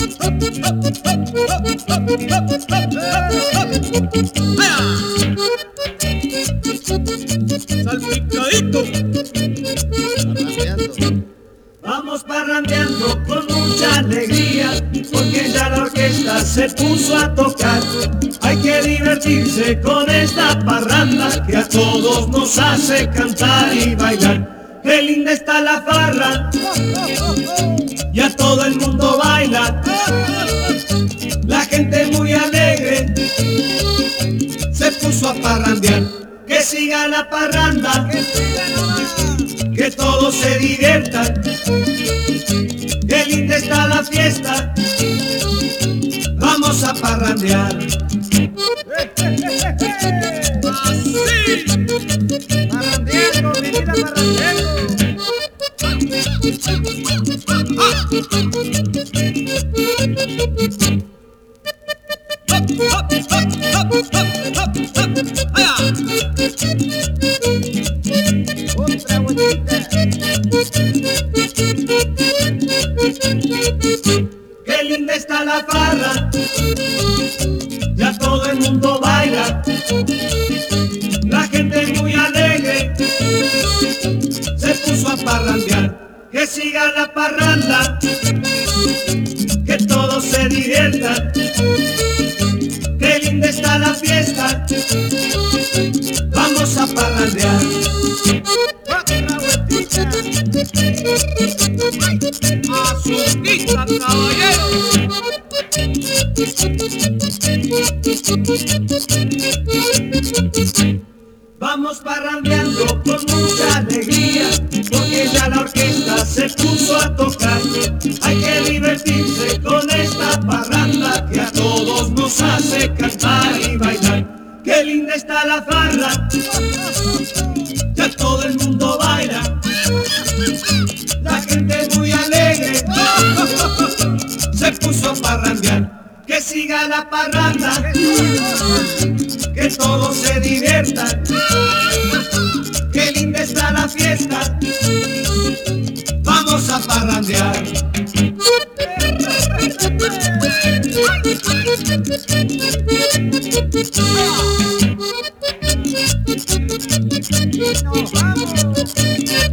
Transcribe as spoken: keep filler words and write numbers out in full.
Salpicadito. Vamos parrandeando con mucha alegría, porque ya la orquesta se puso a tocar. Hay que divertirse con esta parranda que a todos nos hace cantar y bailar. Qué linda está la farra, y a todo el mundo baila. La gente muy alegre se puso a parrandear. Que siga la parranda, que todos se diviertan. Qué linda está la fiesta, vamos a parrandear. Así. Parrandeando, mi vida parrandeando. Hop, hop, hop, hop, hop, hop, hop. Allá. Otra vueltita. Qué linda está la farra, ya todo el mundo baila. La gente muy alegre se puso a parrandear. Que siga la parranda, que todos se diviertan. Qué linda está la fiesta, vamos a parrandear. Otra vueltita. Azulita, caballero. Vamos parrandeando con mucha alegría, porque ya la orquesta se puso a tocar. Hay que divertirse con esta parranda que a todos nos hace cantar y bailar. Qué linda está la farra, ya todo el mundo baila. La gente muy alegre se puso a parrandear. Que siga la parranda, que todos se diviertan. Qué linda está la fiesta, vamos a parrandear. Nos vamos.